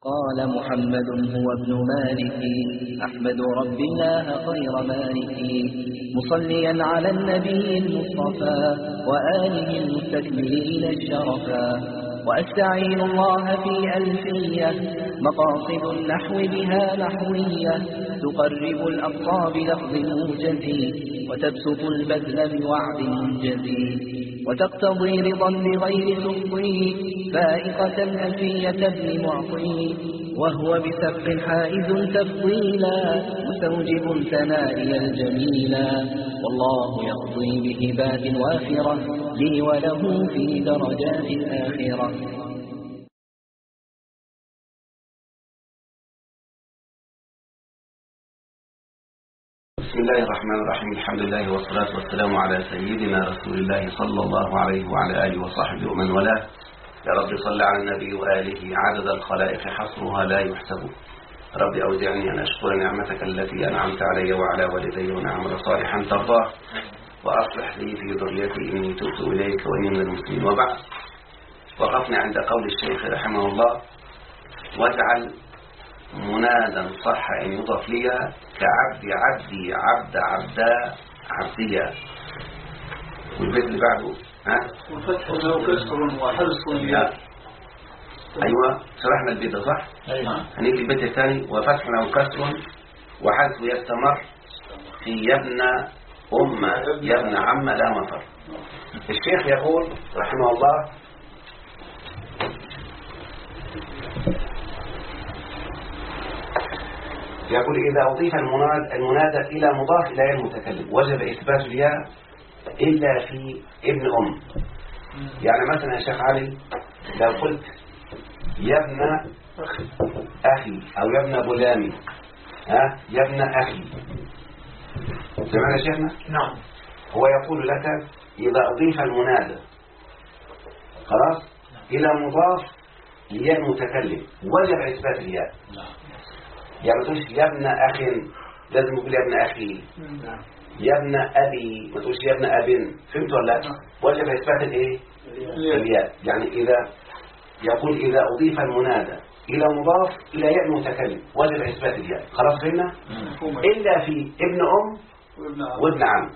قال محمد هو ابن مالك أحمد رب الله خير مالك مصليا على النبي المصطفى وآله المستكملين الشرفا وأستعين الله في ألفية مقاصد النحو بها نحوية تقرب الأقصى بلفظ موجز وتبسط البذل بوعد منجز وتقتضي رضا بغير سخطي فائقة ألفية ابن معطي وهو بسبق حائز تفضيلا مستوجب ثنائي الجميلا والله يقضي بهبات وافرة لي وله في درجات الآخرة. بسم الله الرحمن الرحيم. الحمد لله والصلاة والسلام على سيدنا رسول الله صلى الله عليه وعلى آله وصحبه ومن والاه. يا رب صل على النبي وآله عدد الخلائق حصرها لا يحسب. رب أوزعني أن أشكر نعمتك التي أنعمت علي وعلى والدي ونعمل صالحا ترضاه وأصلح لي في ذريتي إني تبت إليك وإني من المسلمين. وبعد، وقفنا عند قول الشيخ رحمه الله: واجعل منادا صح إن يضاف لي كعبد عبدي عبد عبدا عبديا. والبيت اللي بعده وفتح له كسر وحرص له. أيوة، شرحنا البيت ده صح؟ أيوة. هنيجي البيت الثاني: وفتح له كسر وحذف يستمر في يبن أم يبن عم لا مطر. الشيخ يقول رحمه الله: يقول إذا أضيف المنادى إلى مضاف إلى المتكلم وجب إثبات الياء إلا في ابن أم. يعني مثلا يا شيخ علي، لو قلت يا ابن أخي أو يا ابن غلامي، يا ابن أخي، سمعنا شيخنا؟ نعم. هو يقول لك إذا أضيف المنادى خلاص إلى مضاف لياء المتكلم وجب إثبات الياء. يعني ما تقولش يا ابن أخ، لازم يقول يا ابن أخي. يا ابن أبي، ما تقولش يا ابن أب. فهمت ولا لا؟ وجب إثبات الإيه؟ الياء. يعني إذا يقول إذا أضيف المنادى إلى مضاف إلى ياء المتكلم وجب إثبات الياء. خلاص فهمنا؟ إلا في ابن أم وابن عم،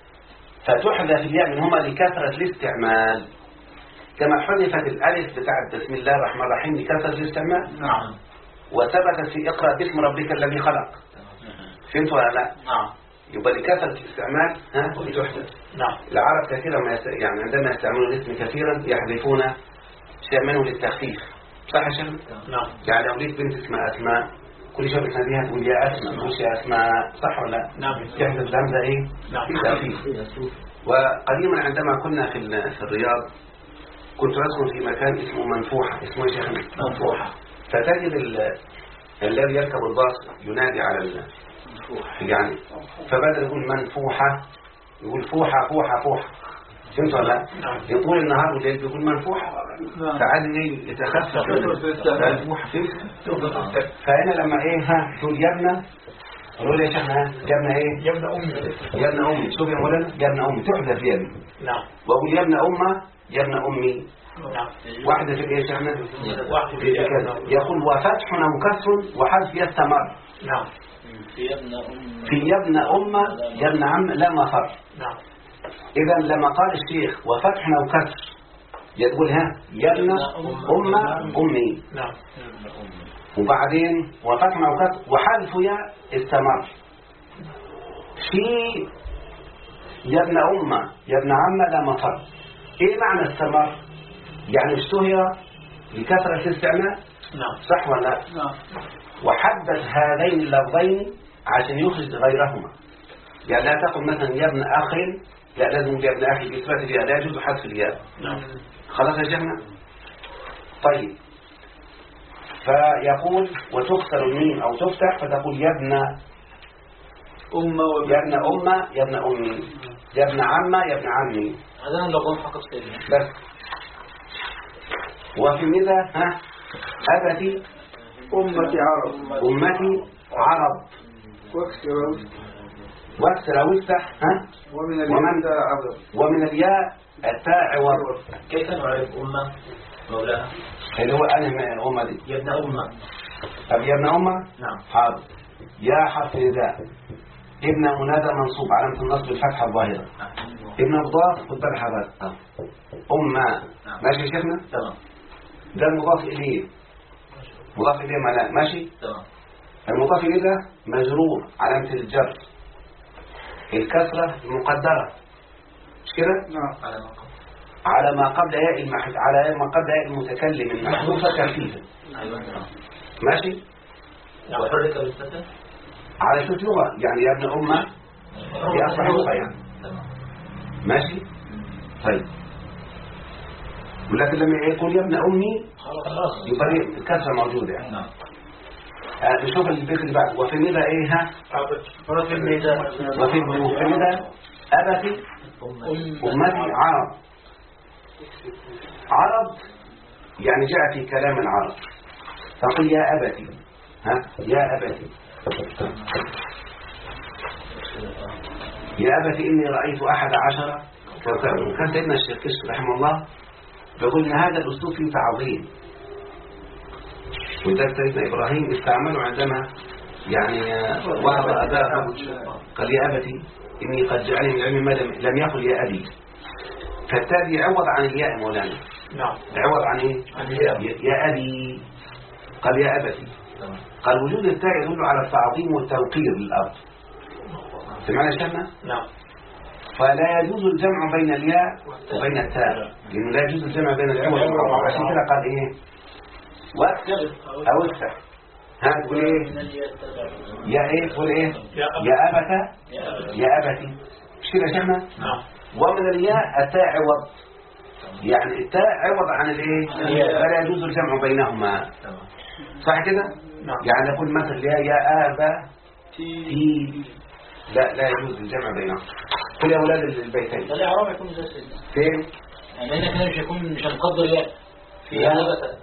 فتحذف الياء منهما لكثرة الاستعمال، كما حذفت الألف بتاعت بسم الله الرحمن الرحيم لكثرة الاستعمال. نعم. وثبتت في اقرأ باسم ربك الذي خلق. فهمت ولا لا؟ نعم. يبقى لكثرة الاستعمال وتحدث. نعم. العرب كثيرا يعني عندما يستعملون الاسم كثيرا يحذفون شيء منه للتخفيف. صح يا شيخ؟ نعم. يعني لو ليك بنت اسمها أسماء، كل شويه بتناديها تقول يا أسماء، ما تقولش يا أسماء. صح ولا لا؟ نعم. تحذف الهمزة إيه؟ نعم. تخفيف. وقديما عندما كنا في الرياض كنت أدخل في مكان اسمه منفوحة. اسمه يا شيخ؟ منفوحة. فتجد الذي يركب الباص ينادي على يعني، فبدل يقول منفوحة يقول فوحة فوحة فوحة. فهمت ولا لا؟ يطول النهار والليل بيقول منفوحة. فعاد ايه يتخفف منفوحة. فهنا لما ايه تقول يا ابن، قولوا لي يا شيخنا يا ابن ايه؟ يا ابن أمي. يا ابن أمي. شوف يا مولانا، يا ابن أمي تحذف يا ابن. نعم. وأقول يا ابن أمة يا ابن أمي. نعم. واحدة في ايه يا شيخنا؟ واحدة في كذا. يقول وفتح وكسر وحذف يستمر. نعم. في يا ابن أمة يا ابن عم لا مفر. نعم. إذا لما قال الشيخ وفتح وكسر يقول يا ابن أمة أمي. نعم. وبعدين وفتح وكسر وحذف يا استمر. في يا ابن أمة يا ابن عم لا مفر. ايه معنى استمر؟ يعني اشتهر بكثرة الاستعمال. نعم. صح ولا لا؟ نعم. وحدث هذين اللفظين عشان يخرج غيرهما. يعني لا تقل مثلا يا ابن أخ، لا، لازم يا ابن أخي بإثبات الياء، لا يجوز حذف الياء. نعم. خلاص يا شيخنا؟ طيب، فيقول وتكسر الميم أو تفتح فتقول يا ابن أمة يا ابن أمة يا ابن أمي يا ابن عمة يا ابن عمي. هذا أنا لقول فقط سيدنا. بس. وفي ماذا أبتي أمتي عرب. أمتي عرب. واكسر أو افتح ومن الياء عرب. ومن الياء التاء عوض. كيف نعرف أمة؟ مولانا اللي هو أنا أمة دي يا ابن أمة. طب يا ابن أمة نعم. حاضر. يا حرف نداء ابن منادى منصوب علامة النصب الفتحة الظاهرة. ابن مضاف خد بالك حضرتك أمة. ماشي يا شيخنا؟ تمام. ده المضاف إليه مضاف إليه معناه ماشي؟ تمام. المضاف إليه ده مجرور علامة الجر الكسرة المقدرة مش كده؟ نعم. على ما قبل ياء على ما قبل ياء المتكلم المحذوفة ترتيبا. أيوة. ماشي؟ وحرك بالفتح على شوف لغة يعني يا ابن أمة هي أصبح لغة يعني. ماشي؟ طيب ولكن لما يقول يا ابن أمي يبقى الكسرة موجودة يعني. نعم. نشوف البيت اللي بعد وفي مدى ايه ها؟ وفي الميدان وفي مدى أبتي أمتي عرب. عرب يعني جاء في كلام العرب تقول يا أبتي ها يا أبتي يا أبتي إني رأيت 11 كوكبا. وكان سيدنا الشيخ كشك رحمه الله يقول إن هذا الأسلوب فيه تعظيم وده سيدنا إبراهيم استعمله عندما يعني وعظ أباه قال يا أبتي إني قد جعلني من العلم ما لم يقل يا أبي فالتالي عوض عن الياء مولانا. نعم. عوض عن إيه؟ يا أبي قال يا أبتي. قال وجود التاء يدل على التعظيم والتوقير للأرض. سمعنا شيخنا؟ نعم. فلا يجوز الجمع بين الياء وبين التاء لأنه لا يجوز الجمع بين العوض والعوض. عشان كده قال إيه؟ واكتب أو افتح. ها تقول إيه؟ يا إيه؟ تقول إيه؟ يا أبتا يا أبتي. مش كده شيخنا؟ نعم. ومن الياء التاء عوض يعني التاء عوض عن الإيه؟ فلا يجوز الجمع بينهما. صح كده؟ نعم. يعني نقول مثلا يا أبا تي لا يجوز الجمع بينهم. قل يا أولاد البيتين الإعراب يكون زي سيدنا فين؟ يعني هنا كده مش هيكون مش هنقدر ياء يا أبتا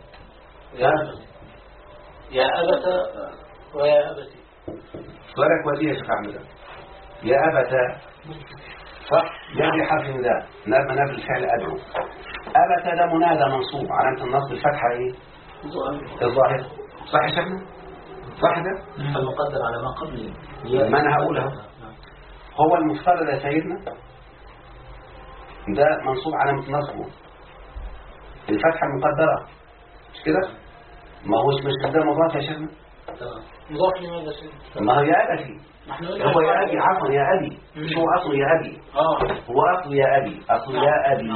يا أبتا ويا أبتي. ولك وديه يا شيخ أحمد يا أبتا صح؟ يعني حرف نداء ناب الفعل أدعو. أبتا ده منادى منصوب علامة النصب الفتحة إيه؟ الظاهر. صح يا شيخنا؟ صح ده؟ المقدر على ما قبل ما أنا هقولها هو المفترض يا سيدنا ده منصوب علامة نصبه الفتحة المقدرة مش كده؟ ما هوش مش ده مضاف يا شيخنا؟ مضاف لماذا سيدنا؟ ما هو يا أبي هو يا أبي عفوا يا أبي مش هو أصله يا أبي هو أصله يا أبي أصله يا أبي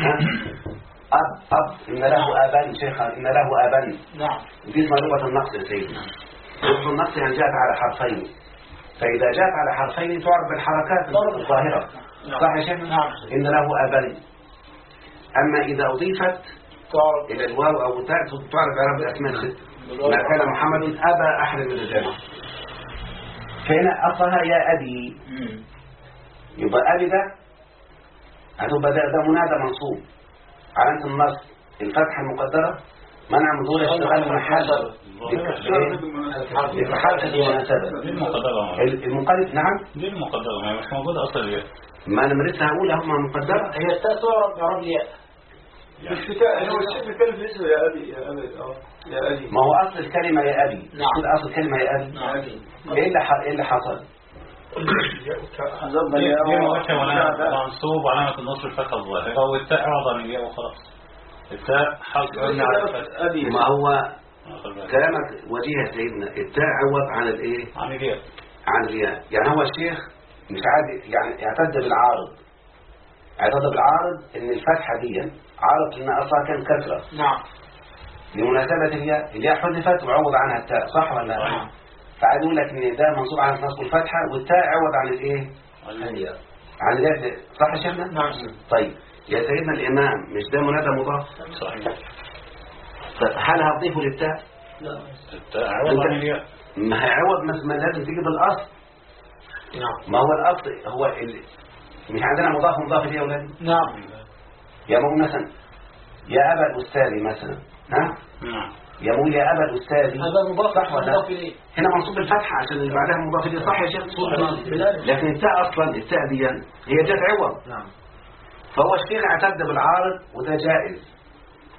أب إن له أبا شيخا إن له أبا. نعم. دي اسمها لغة النقص يا سيدنا. لغة النقص يعني جاءت على حرفين فإذا جاءت على حرفين تعرف بالحركات الظاهرة. صح يا شيخنا؟ نعم. إن له أبا. أما إذا أضيفت إلى الواو أو التاء تعرف إعراب الأسماء الست. ما كان محمد أبا أحد من الرجال فهنا أصلها يا أبي يبقى أبي ده هتبقى ده منادى منصوب علامة النصب الفتحة المقدرة منع من ظهور اشتغال محل لحركة المناسبة المقدرة. نعم دي المقدرة مش موجودة أصلا الياء. ما أنا مريتها هقولها هم مقدرة. هي التاء تعرف إعراب الياء مش بتاع هو الشيء بيتكلم اسمه يا أبي يا أبي يا أبي. ما هو أصل الكلمة يا أبي. نعم. أصل الكلمة يا أبي. نعم. إيه اللي حصل؟ دي مؤشر منصوب علامة النصب الفتحة الظاهرة والتاء عوض عن الياء وخلاص. التاء حرف على الفتح. ما هو كلامك وجيه يا سيدنا التاء عوض عن الايه؟ عن الياء. عن الياء. يعني هو الشيخ مش عادي يعني اعتد بالعارض ان الفتحة دي عارض ان اصلا كان كسرة. نعم. لمناسبة الياء حذفت وعوض عنها التاء صح ولا لا؟ نعم. فعاد يقول لك ان ده منصوب على نصب الفتحة والتاء عوض عن الايه؟ عن الياء. صح يا شيخنا؟ نعم. طيب يا سيدنا الامام مش ده منادى مضاف؟ صحيح. هل هتضيفه للتاء؟ لا. التاء عوض عن الياء. ما هيعوض ما لازم تيجي بالاصل. نعم. ما هو الاصل هو مش عندنا مضاف اليه يا اولاد. نعم. يا مو مثلا يا ابا الاستاذ مثلا ها نعم. يا مو يا ابا الاستاذ هذا مضاف صح ولا مضاف اليه هنا منصوب الفتحه عشان اللي بعدها مضاف اليه صح يا شيخ. لكن التاء اصلا التاء دي هي جت عوض. نعم. فهو الشيخ اعتد بالعارض وده جائز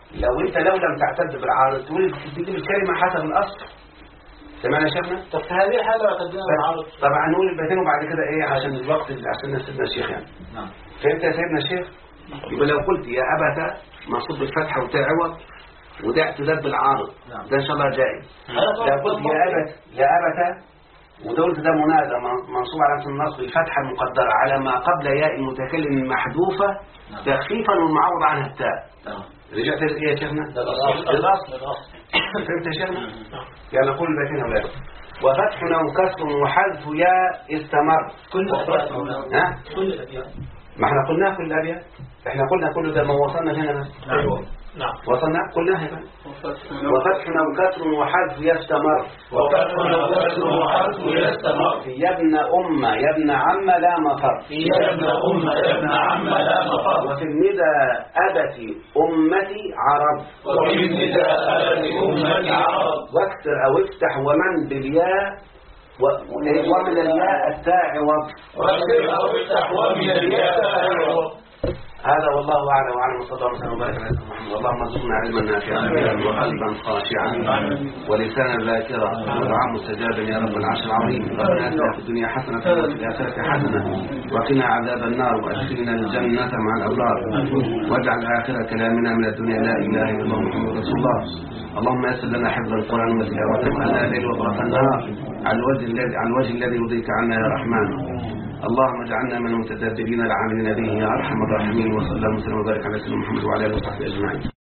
لو لم تعتد بالعارض تقول تجيب الكلمة حسب الأصل. تمام يا شيخنا؟ طب في هذه الحالة اعتدنا بالعارض. طبعا نقول البيتين وبعد كده ايه عشان الوقت عشان سيدنا الشيخ يعني. نعم. فهمت يا سيدنا الشيخ؟ يبقى لو قلت يا أبت منصوب بالفتحة وتعوض وده اعتداد بالعارض ده ان شاء الله جائز. لو قلت يا أبت ودولت ده منادى منصوب على النصب الفتحة المقدرة على ما قبل ياء المتكلم محذوفة تخفيفا والمعوض عنها التاء. رجعت ايه يا شيخنا؟ الأصل. فهمت يا شيخنا؟ يعني نقول البيتين أولاد وفتح وكسر وحذف ياء استمر. كل الأبيات. كل الأبيات. ما احنا قلناه كل الأبيات. احنا قلنا كل ده ما وصلنا هنا بس. أيوة. نعم. وصلنا قلناها هنا. وفتح وكسر وحذف يستمر. وفتح وكسر وحذف يستمر. يا ابن أمة يا ابن عم لا مفر. يا ابن أمة يا ابن عم لا مفر. وفي الندى أبت أمتي عرب. وفي الندى أبت أمتي عرب. واكسر أو افتح ومن بالياء ومن الياء التاء عوض. واكسر أو افتح ومن الياء التاء عوض. هذا والله أعلم وعلم صلى الله عليه وبارك على محمد. اللهم ارزقنا علما نافعا وقلبا خاشعا ولسانا ذاكرا ودعاء مستجابا يا رب العرش العظيم. ربنا آتنا في الدنيا حسنة وفي الآخرة حسنة وقنا عذاب النار وأدخلنا الجنة مع الأبرار واجعل آخر كلامنا من الدنيا لا إله إلا الله محمد رسول الله. اللهم يسر لنا حفظ القرآن وتلاوته على الليل وطرف النهار على الوجه الذي يرضيك عنا يا رحمن. اللهم اجعلنا من المتدبرين العاملين به يا ارحم الراحمين. وصلى الله وسلم وبارك على سيدنا محمد وعلى اله وصحبه اجمعين.